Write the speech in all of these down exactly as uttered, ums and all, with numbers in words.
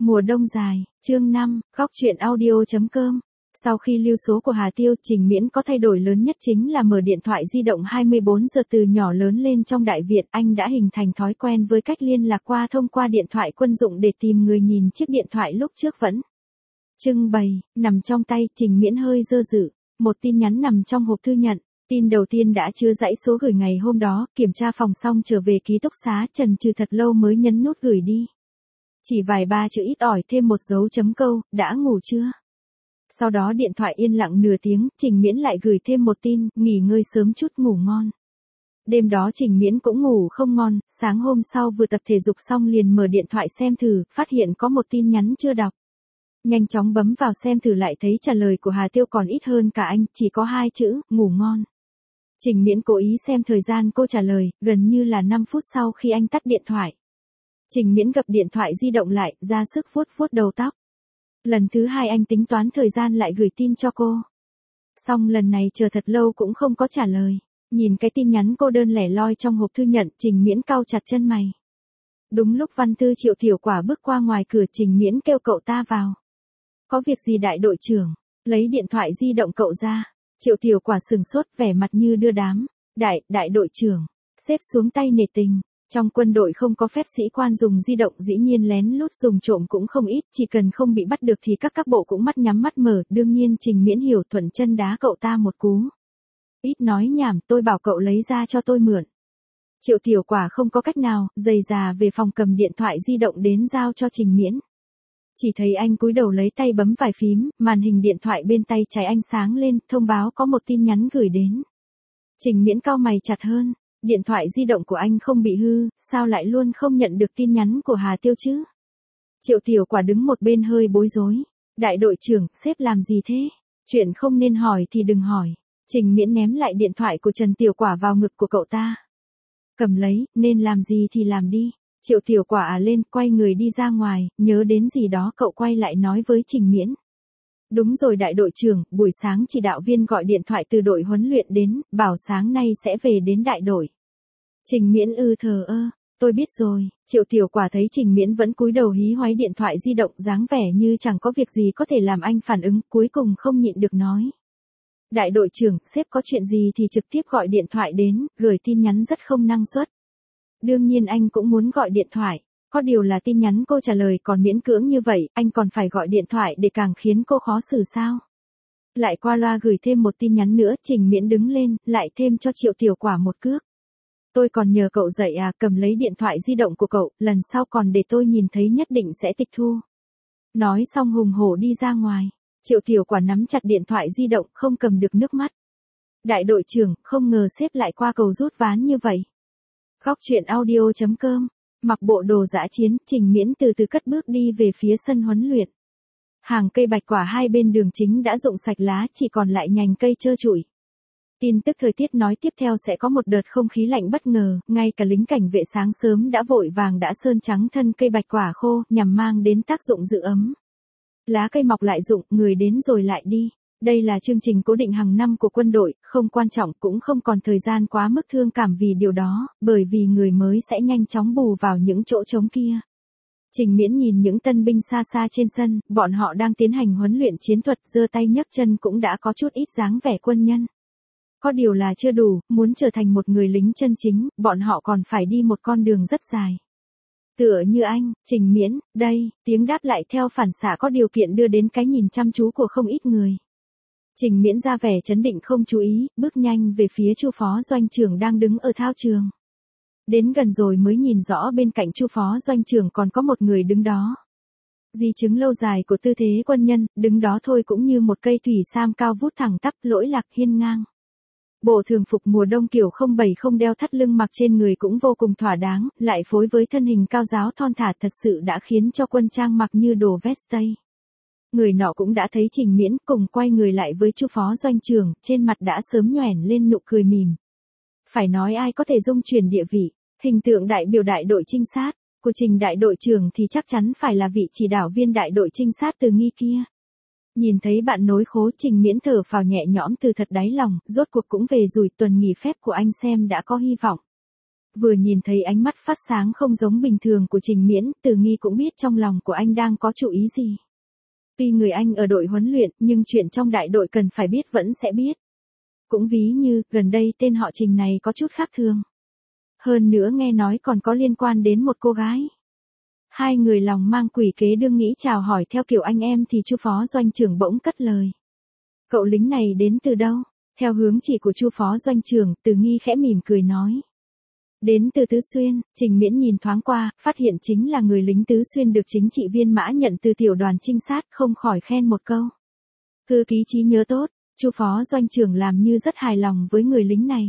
Mùa đông dài, chương năm, góc truyện audio.com. Sau khi lưu số của Hà Tiêu, Trình Miễn có thay đổi lớn nhất chính là mở điện thoại di động hai mươi bốn giờ. Từ nhỏ lớn lên trong đại viện, anh đã hình thành thói quen với cách liên lạc qua thông qua điện thoại quân dụng để tìm người. Nhìn chiếc điện thoại lúc trước vẫn trưng bày, nằm trong tay, Trình Miễn hơi dơ dự. Một tin nhắn nằm trong hộp thư nhận. Tin đầu tiên đã chứa dãy số gửi ngày hôm đó, kiểm tra phòng xong trở về ký túc xá, chần chừ thật lâu mới nhấn nút gửi đi. Chỉ vài ba chữ ít ỏi thêm một dấu chấm câu, đã ngủ chưa? Sau đó điện thoại yên lặng nửa tiếng, Trình Miễn lại gửi thêm một tin, nghỉ ngơi sớm chút ngủ ngon. Đêm đó Trình Miễn cũng ngủ không ngon, sáng hôm sau vừa tập thể dục xong liền mở điện thoại xem thử, phát hiện có một tin nhắn chưa đọc. Nhanh chóng bấm vào xem thử lại thấy trả lời của Hà Tiêu còn ít hơn cả anh, chỉ có hai chữ, ngủ ngon. Trình Miễn cố ý xem thời gian cô trả lời, gần như là năm phút sau khi anh tắt điện thoại. Trình Miễn gập điện thoại di động lại, ra sức vuốt vuốt đầu tóc. Lần thứ hai anh tính toán thời gian lại gửi tin cho cô. Xong lần này chờ thật lâu cũng không có trả lời. Nhìn cái tin nhắn cô đơn lẻ loi trong hộp thư nhận, Trình Miễn cau chặt chân mày. Đúng lúc Văn Tư Triệu Tiểu Quả bước qua ngoài cửa, Trình Miễn kêu cậu ta vào. Có việc gì đại đội trưởng? Lấy điện thoại di động cậu ra. Triệu Tiểu Quả sừng sốt, vẻ mặt như đưa đám. Đại, đại đội trưởng. Xếp xuống tay nể tình. Trong quân đội không có phép sĩ quan dùng di động, dĩ nhiên lén lút dùng trộm cũng không ít, chỉ cần không bị bắt được thì các các bộ cũng mắt nhắm mắt mở. Đương nhiên Trình Miễn hiểu, thuận chân đá cậu ta một cú. Ít nói nhảm, tôi bảo cậu lấy ra cho tôi mượn. Triệu Tiểu Quả không có cách nào, giày già về phòng cầm điện thoại di động đến giao cho Trình Miễn. Chỉ thấy anh cúi đầu lấy tay bấm vài phím, màn hình điện thoại bên tay trái anh sáng lên, thông báo có một tin nhắn gửi đến. Trình Miễn cau mày chặt hơn. Điện thoại di động của anh không bị hư, sao lại luôn không nhận được tin nhắn của Hà Tiêu chứ? Triệu Tiểu Quả đứng một bên hơi bối rối. Đại đội trưởng, sếp làm gì thế? Chuyện không nên hỏi thì đừng hỏi. Trình Miễn ném lại điện thoại của Trần Tiểu Quả vào ngực của cậu ta. Cầm lấy, nên làm gì thì làm đi. Triệu Tiểu Quả à lên, quay người đi ra ngoài, nhớ đến gì đó cậu quay lại nói với Trình Miễn. Đúng rồi đại đội trưởng, buổi sáng chỉ đạo viên gọi điện thoại từ đội huấn luyện đến, bảo sáng nay sẽ về đến đại đội. Trình Miễn ư thờ ơ, tôi biết rồi. Triệu Tiểu Quả thấy Trình Miễn vẫn cúi đầu hí hoáy điện thoại di động, dáng vẻ như chẳng có việc gì có thể làm anh phản ứng, cuối cùng không nhịn được nói. Đại đội trưởng, sếp có chuyện gì thì trực tiếp gọi điện thoại đến, gửi tin nhắn rất không năng suất. Đương nhiên anh cũng muốn gọi điện thoại. Có điều là tin nhắn cô trả lời còn miễn cưỡng như vậy, anh còn phải gọi điện thoại để càng khiến cô khó xử sao? Lại qua loa gửi thêm một tin nhắn nữa, Trình Miễn đứng lên, lại thêm cho Triệu Tiểu Quả một cước. Tôi còn nhờ cậu dạy à, cầm lấy điện thoại di động của cậu, lần sau còn để tôi nhìn thấy nhất định sẽ tịch thu. Nói xong hùng hổ đi ra ngoài. Triệu Tiểu Quả nắm chặt điện thoại di động, không cầm được nước mắt. Đại đội trưởng, không ngờ sếp lại qua cầu rút ván như vậy. Góc truyện audio.com. Mặc bộ đồ dã chiến, Trình Miễn từ từ cất bước đi về phía sân huấn luyện. Hàng cây bạch quả hai bên đường chính đã rụng sạch lá, chỉ còn lại nhành cây trơ trụi. Tin tức thời tiết nói tiếp theo sẽ có một đợt không khí lạnh bất ngờ, ngay cả lính cảnh vệ sáng sớm đã vội vàng đã sơn trắng thân cây bạch quả khô, nhằm mang đến tác dụng giữ ấm. Lá cây mọc lại rụng, người đến rồi lại đi. Đây là chương trình cố định hàng năm của quân đội, không quan trọng cũng không còn thời gian quá mức thương cảm vì điều đó, bởi vì người mới sẽ nhanh chóng bù vào những chỗ trống kia. Trình Miễn nhìn những tân binh xa xa trên sân, bọn họ đang tiến hành huấn luyện chiến thuật, giơ tay nhấc chân cũng đã có chút ít dáng vẻ quân nhân. Có điều là chưa đủ, muốn trở thành một người lính chân chính, bọn họ còn phải đi một con đường rất dài. Tựa như anh, Trình Miễn, đây, tiếng đáp lại theo phản xạ có điều kiện đưa đến cái nhìn chăm chú của không ít người. Trình Miễn ra vẻ trấn định không chú ý, bước nhanh về phía Chu phó doanh trưởng đang đứng ở thao trường. Đến gần rồi mới nhìn rõ bên cạnh Chu phó doanh trưởng còn có một người đứng đó. Di chứng lâu dài của tư thế quân nhân, đứng đó thôi cũng như một cây thủy sam cao vút thẳng tắp, lỗi lạc hiên ngang. Bộ thường phục mùa đông kiểu không bảy không đeo thắt lưng mặc trên người cũng vô cùng thỏa đáng, lại phối với thân hình cao giáo thon thả thật sự đã khiến cho quân trang mặc như đồ vest tây. Người nọ cũng đã thấy Trình Miễn, cùng quay người lại với Chu phó doanh trưởng, trên mặt đã sớm nhoẻn lên nụ cười mỉm. Phải nói ai có thể dung chuyển địa vị, hình tượng đại biểu đại đội trinh sát của Trình đại đội trưởng thì chắc chắn phải là vị chỉ đạo viên đại đội trinh sát Từ Nghi kia. Nhìn thấy bạn nối khố, Trình Miễn thở phào nhẹ nhõm từ thật đáy lòng, rốt cuộc cũng về rồi, tuần nghỉ phép của anh xem đã có hy vọng. vừa nhìn thấy ánh mắt phát sáng không giống bình thường của Trình Miễn, Từ Nghi cũng biết trong lòng của anh đang có chủ ý gì. Tuy người anh ở đội huấn luyện, nhưng chuyện trong đại đội cần phải biết vẫn sẽ biết. Cũng ví như, gần đây tên họ Trình này có chút khác thường. Hơn nữa nghe nói còn có liên quan đến một cô gái. Hai người lòng mang quỷ kế đương nghĩ chào hỏi theo kiểu anh em thì Chu phó doanh trưởng bỗng cất lời. Cậu lính này đến từ đâu? Theo hướng chỉ của Chu phó doanh trưởng, Từ Nghi khẽ mỉm cười nói. Đến từ Tứ Xuyên. Trình Miễn nhìn thoáng qua, phát hiện chính là người lính Tứ Xuyên được chính trị viên Mã nhận từ tiểu đoàn trinh sát, không khỏi khen một câu. Thư ký trí nhớ tốt. Chu phó doanh trưởng làm như rất hài lòng với người lính này.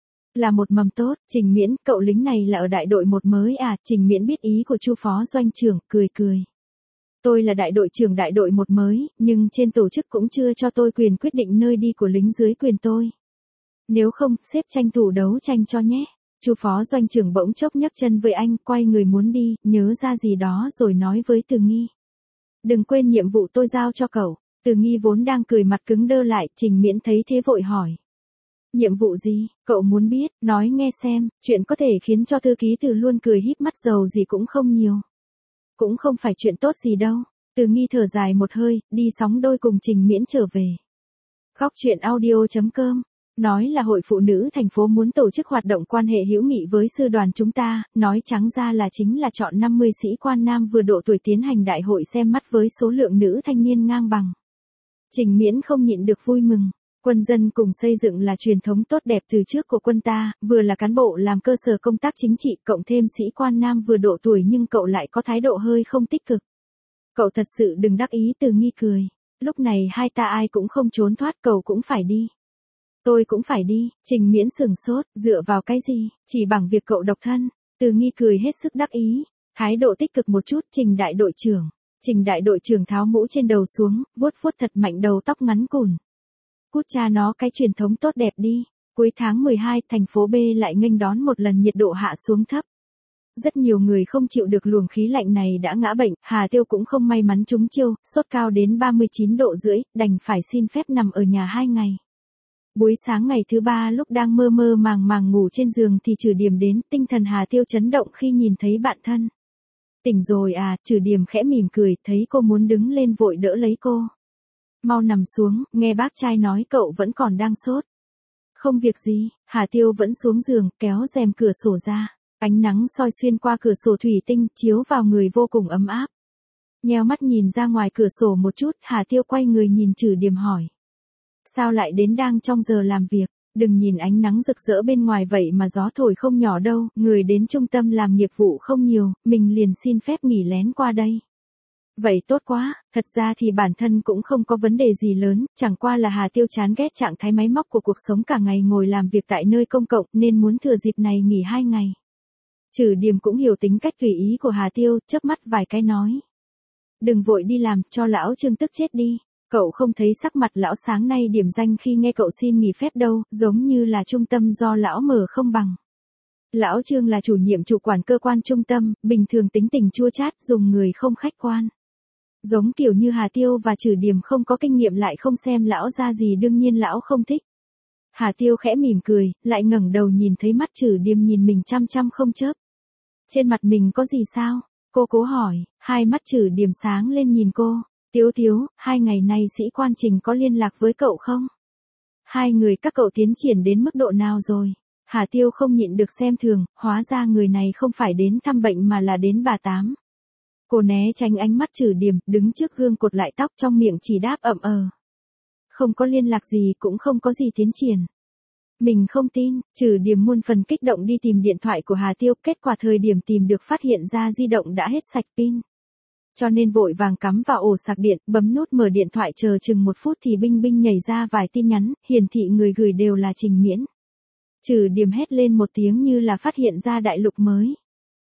Là một mầm tốt. Trình Miễn, cậu lính này là ở đại đội một mới à? Trình Miễn biết ý của Chu phó doanh trưởng, cười cười. Tôi là đại đội trưởng đại đội một mới, nhưng trên tổ chức cũng chưa cho tôi quyền quyết định nơi đi của lính dưới quyền tôi. Nếu không, sếp tranh thủ đấu tranh cho nhé. Chu phó doanh trưởng bỗng chốc nhấc chân với anh, quay người muốn đi, nhớ ra gì đó rồi nói với Từ Nghi. Đừng quên nhiệm vụ tôi giao cho cậu. Từ Nghi vốn đang cười mặt cứng đơ lại, Trình Miễn thấy thế vội hỏi. Nhiệm vụ gì, cậu muốn biết, nói nghe xem, chuyện có thể khiến cho thư ký Từ luôn cười híp mắt giàu gì cũng không nhiều. Cũng không phải chuyện tốt gì đâu. Từ Nghi thở dài một hơi, đi sóng đôi cùng Trình Miễn trở về. Góc truyện audio chấm com nói là hội phụ nữ thành phố muốn tổ chức hoạt động quan hệ hữu nghị với sư đoàn chúng ta, nói trắng ra là chính là chọn năm mươi sĩ quan nam vừa độ tuổi tiến hành đại hội xem mắt với số lượng nữ thanh niên ngang bằng. Trình Miễn không nhịn được vui mừng. Quân dân cùng xây dựng là truyền thống tốt đẹp từ trước của quân ta, vừa là cán bộ làm cơ sở công tác chính trị, cộng thêm sĩ quan nam vừa độ tuổi nhưng cậu lại có thái độ hơi không tích cực. Cậu thật sự đừng đắc ý. Từ Nghi cười. Lúc này hai ta ai cũng không trốn thoát, cậu cũng phải đi. Tôi cũng phải đi. Trình Miễn sửng sốt, dựa vào cái gì, chỉ bằng việc cậu độc thân. Từ Nghi cười hết sức đắc ý. Thái độ tích cực một chút. Trình đại đội trưởng. Trình đại đội trưởng tháo mũ trên đầu xuống, vuốt vuốt thật mạnh đầu tóc ngắn cùn. Cút cha nó cái truyền thống tốt đẹp đi. Cuối tháng mười hai, thành phố B lại nghênh đón một lần nhiệt độ hạ xuống thấp. Rất nhiều người không chịu được luồng khí lạnh này đã ngã bệnh, Hà Tiêu cũng không may mắn trúng chiêu, sốt cao đến ba mươi chín độ rưỡi, đành phải xin phép nằm ở nhà hai ngày. Buổi sáng ngày thứ ba lúc đang mơ mơ màng màng ngủ trên giường thì Trử Điểm đến, tinh thần Hà Tiêu chấn động khi nhìn thấy bạn thân. Tỉnh rồi à? Trử Điểm khẽ mỉm cười, thấy cô muốn đứng lên vội đỡ lấy cô. Mau nằm xuống, nghe bác trai nói cậu vẫn còn đang sốt. Không việc gì. Hà Tiêu vẫn xuống giường, kéo rèm cửa sổ ra. Ánh nắng soi xuyên qua cửa sổ thủy tinh, chiếu vào người vô cùng ấm áp. Nheo mắt nhìn ra ngoài cửa sổ một chút, Hà Tiêu quay người nhìn Trử Điểm hỏi. Sao lại đến đang trong giờ làm việc? Đừng nhìn ánh nắng rực rỡ bên ngoài vậy mà gió thổi không nhỏ đâu, người đến trung tâm làm nghiệp vụ không nhiều, mình liền xin phép nghỉ lén qua đây. Vậy tốt quá, thật ra thì bản thân cũng không có vấn đề gì lớn, chẳng qua là Hà Tiêu chán ghét trạng thái máy móc của cuộc sống cả ngày ngồi làm việc tại nơi công cộng nên muốn thừa dịp này nghỉ hai ngày. Trử Điểm cũng hiểu tính cách tùy ý của Hà Tiêu, chớp mắt vài cái nói. Đừng vội đi làm, cho lão Trương tức chết đi. Cậu không thấy sắc mặt lão sáng nay điểm danh khi nghe cậu xin nghỉ phép đâu, giống như là trung tâm do lão mở không bằng. Lão Trương là chủ nhiệm chủ quản cơ quan trung tâm, bình thường tính tình chua chát, dùng người không khách quan. Giống kiểu như Hà Tiêu và Trử Điểm không có kinh nghiệm lại không xem lão ra gì đương nhiên lão không thích. Hà Tiêu khẽ mỉm cười, lại ngẩng đầu nhìn thấy mắt Trử Điểm nhìn mình chăm chăm không chớp. Trên mặt mình có gì sao? Cô cố hỏi, hai mắt Trử Điểm sáng lên nhìn cô. Tiếu Tiếu, hai ngày nay sĩ quan Trình có liên lạc với cậu không? Hai người các cậu tiến triển đến mức độ nào rồi? Hà Tiêu không nhịn được xem thường, hóa ra người này không phải đến thăm bệnh mà là đến bà tám. Cô né tránh ánh mắt Trử Điểm, đứng trước gương cột lại tóc trong miệng chỉ đáp ậm ờ. Không có liên lạc gì cũng không có gì tiến triển. Mình không tin. Trử Điểm muôn phần kích động đi tìm điện thoại của Hà Tiêu, kết quả thời điểm tìm được phát hiện ra di động đã hết sạch pin. Cho nên vội vàng cắm vào ổ sạc điện, bấm nút mở điện thoại chờ chừng một phút thì binh binh nhảy ra vài tin nhắn, hiển thị người gửi đều là Trình Miễn. Trử Điểm hét lên một tiếng như là phát hiện ra đại lục mới.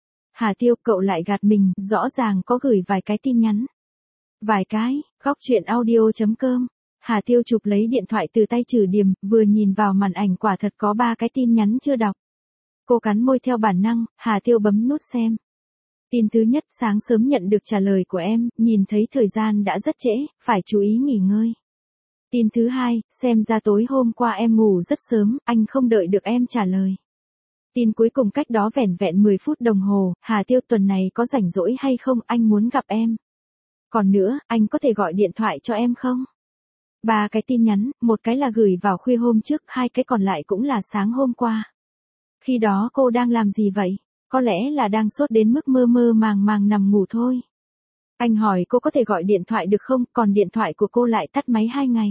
Hà Tiêu, cậu lại gạt mình, rõ ràng có gửi vài cái tin nhắn. Vài cái. Góc truyện audio chấm com Hà Tiêu chụp lấy điện thoại từ tay Trử Điểm, vừa nhìn vào màn ảnh quả thật có ba cái tin nhắn chưa đọc. Cô cắn môi theo bản năng, Hà Tiêu bấm nút xem. Tin thứ nhất, sáng sớm nhận được trả lời của em, nhìn thấy thời gian đã rất trễ, phải chú ý nghỉ ngơi. Tin thứ hai, xem ra tối hôm qua em ngủ rất sớm, anh không đợi được em trả lời. Tin cuối cùng cách đó vẻn vẹn mười phút đồng hồ, Hà Tiêu tuần này có rảnh rỗi hay không, anh muốn gặp em. Còn nữa, anh có thể gọi điện thoại cho em không? Ba cái tin nhắn, một cái là gửi vào khuya hôm trước, hai cái còn lại cũng là sáng hôm qua. Khi đó cô đang làm gì vậy? Có lẽ là đang sốt đến mức mơ mơ màng màng nằm ngủ thôi. Anh hỏi cô có thể gọi điện thoại được không, còn điện thoại của cô lại tắt máy hai ngày.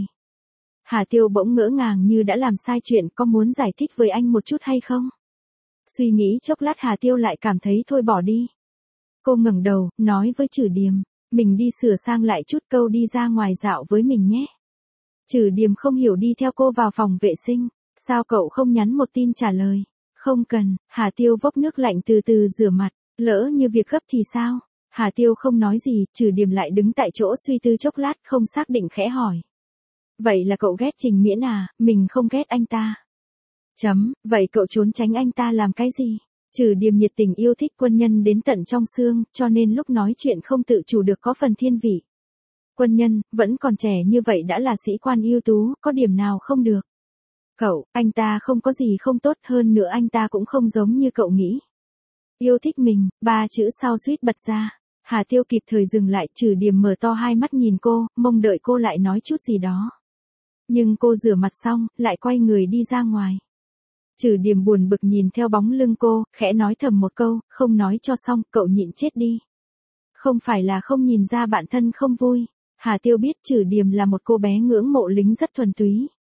Hà Tiêu bỗng ngỡ ngàng như đã làm sai chuyện, có muốn giải thích với anh một chút hay không? Suy nghĩ chốc lát Hà Tiêu lại cảm thấy thôi bỏ đi. Cô ngẩng đầu, nói với Trử Điềm, mình đi sửa sang lại chút, câu đi ra ngoài dạo với mình nhé. Trử Điềm không hiểu đi theo cô vào phòng vệ sinh, sao cậu không nhắn một tin trả lời? Không cần, Hà Tiêu vốc nước lạnh từ từ rửa mặt, lỡ như việc gấp thì sao? Hà Tiêu không nói gì, Trử Điềm lại đứng tại chỗ suy tư chốc lát, không xác định khẽ hỏi. Vậy là cậu ghét Trình Miễn à? Mình không ghét anh ta. Chấm, vậy cậu trốn tránh anh ta làm cái gì? Trử Điềm nhiệt tình yêu thích Quân Nhân đến tận trong xương, cho nên lúc nói chuyện không tự chủ được có phần thiên vị. Quân Nhân, vẫn còn trẻ như vậy đã là sĩ quan ưu tú, có điểm nào không được? Cậu, anh ta không có gì không tốt, hơn nữa anh ta cũng không giống như cậu nghĩ. Yêu thích mình, ba chữ sau suýt bật ra. Hà Tiêu kịp thời dừng lại, Trử Điềm mở to hai mắt nhìn cô, mong đợi cô lại nói chút gì đó. Nhưng cô rửa mặt xong, lại quay người đi ra ngoài. Trử Điềm buồn bực nhìn theo bóng lưng cô, khẽ nói thầm một câu, không nói cho xong, cậu nhịn chết đi. Không phải là không nhìn ra bạn thân không vui. Hà Tiêu biết Trử Điềm là một cô bé ngưỡng mộ lính rất thuần túy.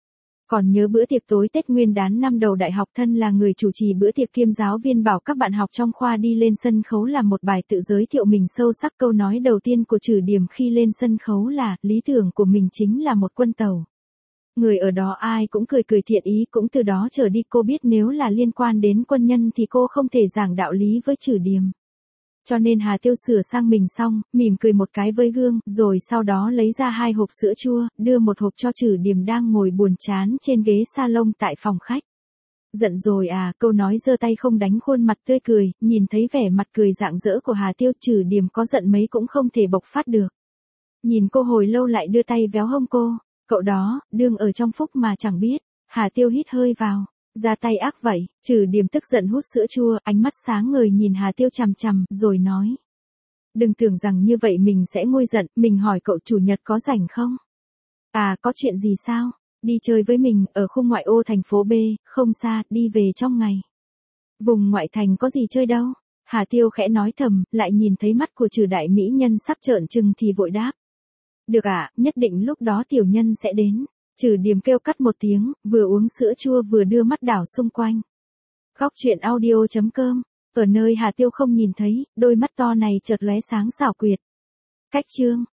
Còn nhớ bữa tiệc tối Tết Nguyên đán năm đầu đại học, thân là người chủ trì bữa tiệc kiêm giáo viên bảo các bạn học trong khoa đi lên sân khấu làm một bài tự giới thiệu mình sâu sắc. Câu nói đầu tiên của Trử Điềm khi lên sân khấu là, lý tưởng của mình chính là một quân tàu. Người ở đó ai cũng cười cười thiện ý, cũng từ đó trở đi cô biết nếu là liên quan đến quân nhân thì cô không thể giảng đạo lý với Trử Điềm. Cho nên Hà Tiêu sửa sang mình xong, mỉm cười một cái với gương, rồi sau đó lấy ra hai hộp sữa chua, đưa một hộp cho Trử Điềm đang ngồi buồn chán trên ghế salon tại phòng khách. Giận rồi à, câu nói giơ tay không đánh khuôn mặt tươi cười, nhìn thấy vẻ mặt cười rạng rỡ của Hà Tiêu, Trử Điềm có giận mấy cũng không thể bộc phát được. Nhìn cô hồi lâu lại đưa tay véo hông cô, cậu đó, đương ở trong phúc mà chẳng biết. Hà Tiêu hít hơi vào. Ra tay ác vậy, Trử Điềm tức giận hút sữa chua, ánh mắt sáng ngời nhìn Hà Tiêu chằm chằm, rồi nói. Đừng tưởng rằng như vậy mình sẽ nguôi giận, mình hỏi cậu chủ nhật có rảnh không? À, có chuyện gì sao? Đi chơi với mình, ở khu ngoại ô thành phố B, không xa, đi về trong ngày. Vùng ngoại thành có gì chơi đâu? Hà Tiêu khẽ nói thầm, lại nhìn thấy mắt của Trử đại mỹ nhân sắp trợn trừng thì vội đáp. Được ạ, à, nhất định lúc đó tiểu nhân sẽ đến. Trử Điềm kêu cắt một tiếng, vừa uống sữa chua vừa đưa mắt đảo xung quanh. Góc truyện audio chấm com, ở nơi Hà Tiêu không nhìn thấy, đôi mắt to này chợt lóe sáng xảo quyệt. Cách chương